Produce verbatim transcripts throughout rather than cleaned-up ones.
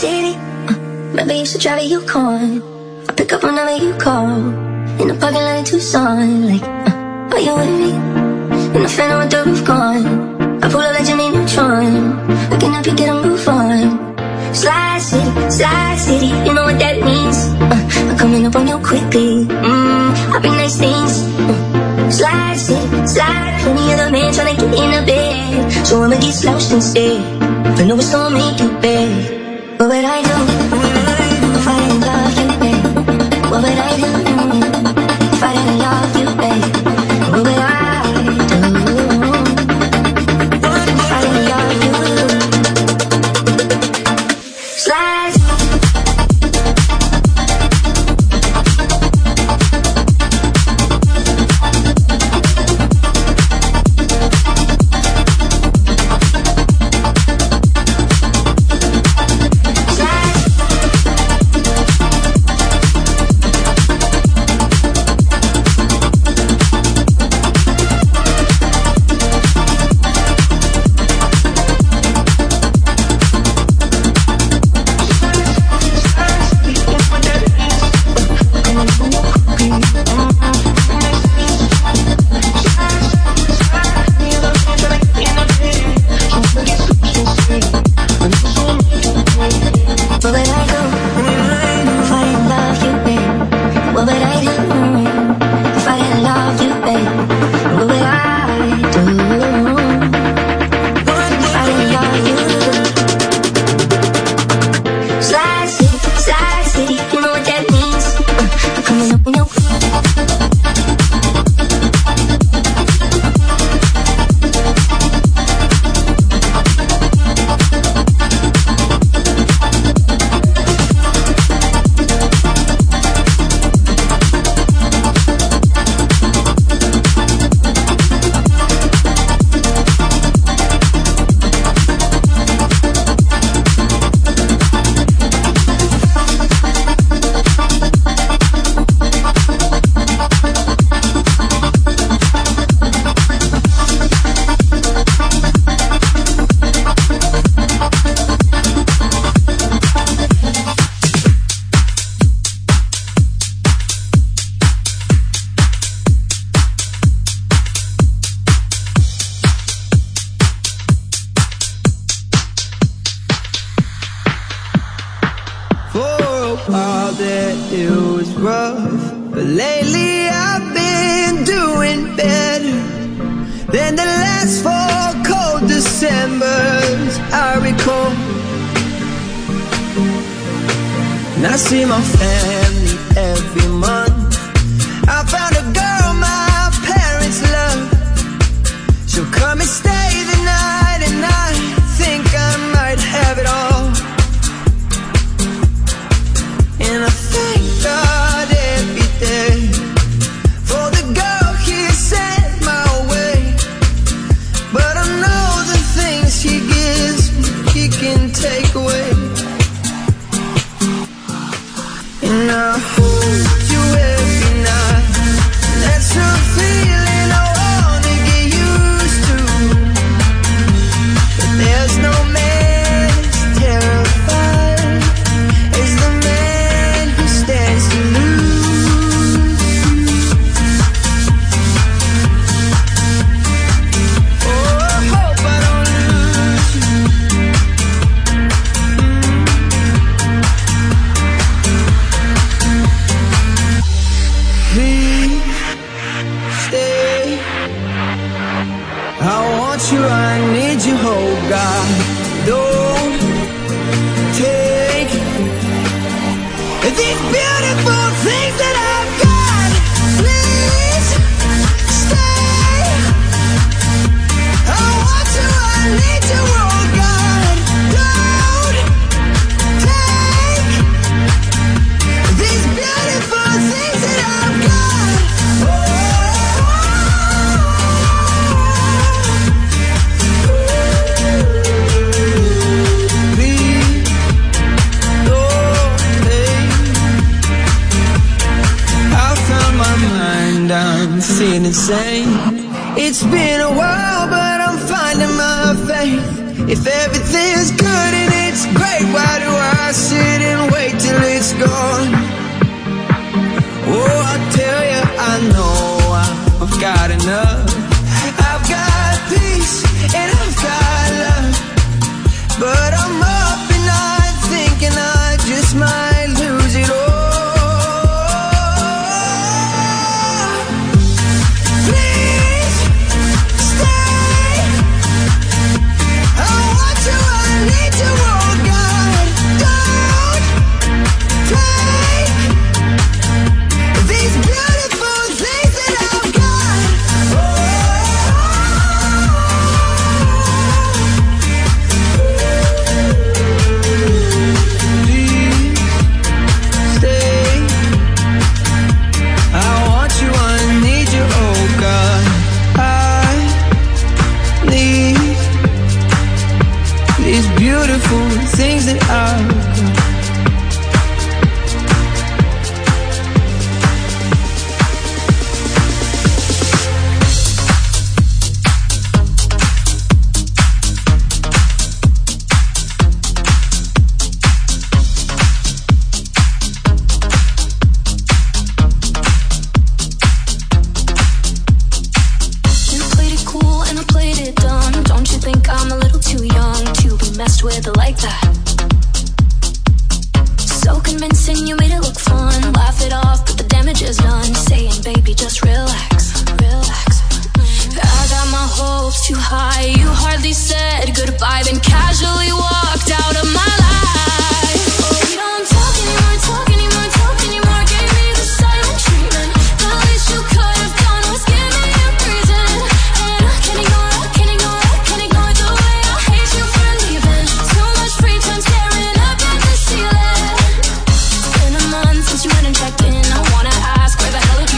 city, uh, maybe you should drive a Yukon. I pick up whenever you call. In the parking lot in Tucson, like, uh, are you with me? In the Phantom with the roof gone. I pull up like Jimmy Neutron. I can help you get a move on. Slide City, Slide City, you know what that means. uh, I'm coming up on you quickly. Mmm, I bring nice things. uh, Slide City, slide. Plenty other men tryna get in the bed, so I'ma get slouched instead. I know it's gonna make you bad. What would I do if I didn't love you, babe? What would I do if I didn't love you, babe? What would I do if I didn't love you? Slide. It's been a while, but I'm finding my faith. If everything's good and it's great, why do I out. With it like that. So convincing, you made it look fun. Laugh it off, but the damage is done. Saying, baby, just relax, relax. I got my hopes too high. You hardly said goodbye, then casually walked out of my life. Oh, we don't talk anymore, talk anymore, talk anymore. Gave me the silent treatment. The least you could have done was give me a reason. And I can't ignore, I can't ignore, I can't ignore the way I hate you for leaving. Too much free time staring up at the ceiling. It's been a month since you went and checked in. I wanna ask where the hell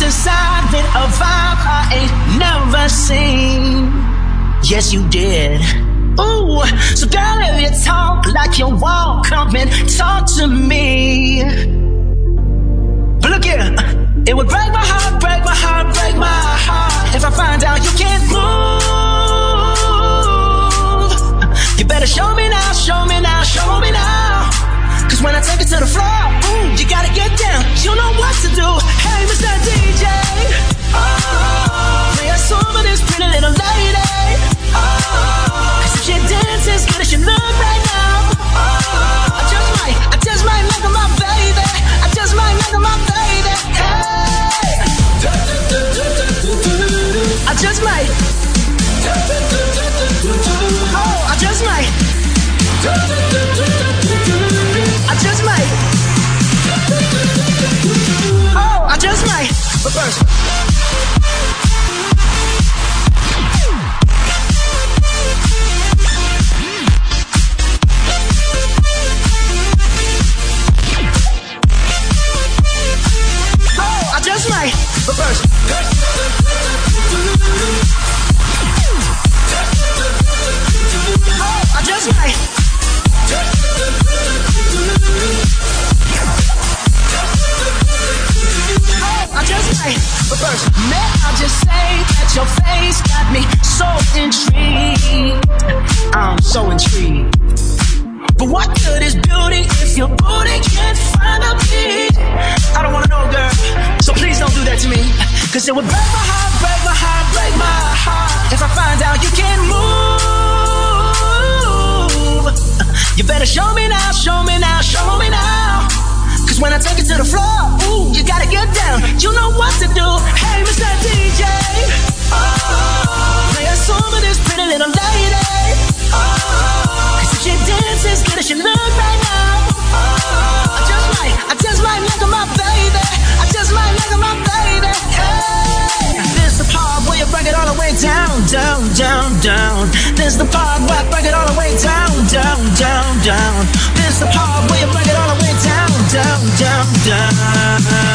inside with a vibe I ain't never seen. Yes, you did. Ooh, so girl, if you talk like you won't come and talk to me. But look here, it would break my heart, break my heart, break my heart if I find out you can't move. You better show me now, show me now, show me now. Cause when I take it to the floor, ooh, you gotta get down. You know what to do. Hey, Mister D J, oh, play a song for this pretty little lady. Oh, cause if she dances good as she look right now, oh, I just might, I just might make her my baby. I just might make her my baby. Hey, I just might. Oh, I just might. I just might. Oh, I just might. But first, oh, I just might. But first, oh, I just might. I just might, but first, may I just say that your face got me so intrigued. I'm so intrigued. But what good is beauty if your booty can't find a beat? I don't wanna know, girl, so please don't do that to me. Cause it would break my heart, break my heart, break my heart if I find out you can't move. You better show me now, show me now, show me now. Cause when I take it to the floor, ooh, you gotta get down. You know what to do. Hey, Mister D J, oh, play a song for this pretty little lady. Oh, cause if she dances good as she look right now, oh, I just might, I just might make her my baby. I just might make her my baby. Hey, this the part where you break it all the way down, down, down, down. This the part where I break it all the way down, down, down, down. This the part where you break it all the way down, down, down, down.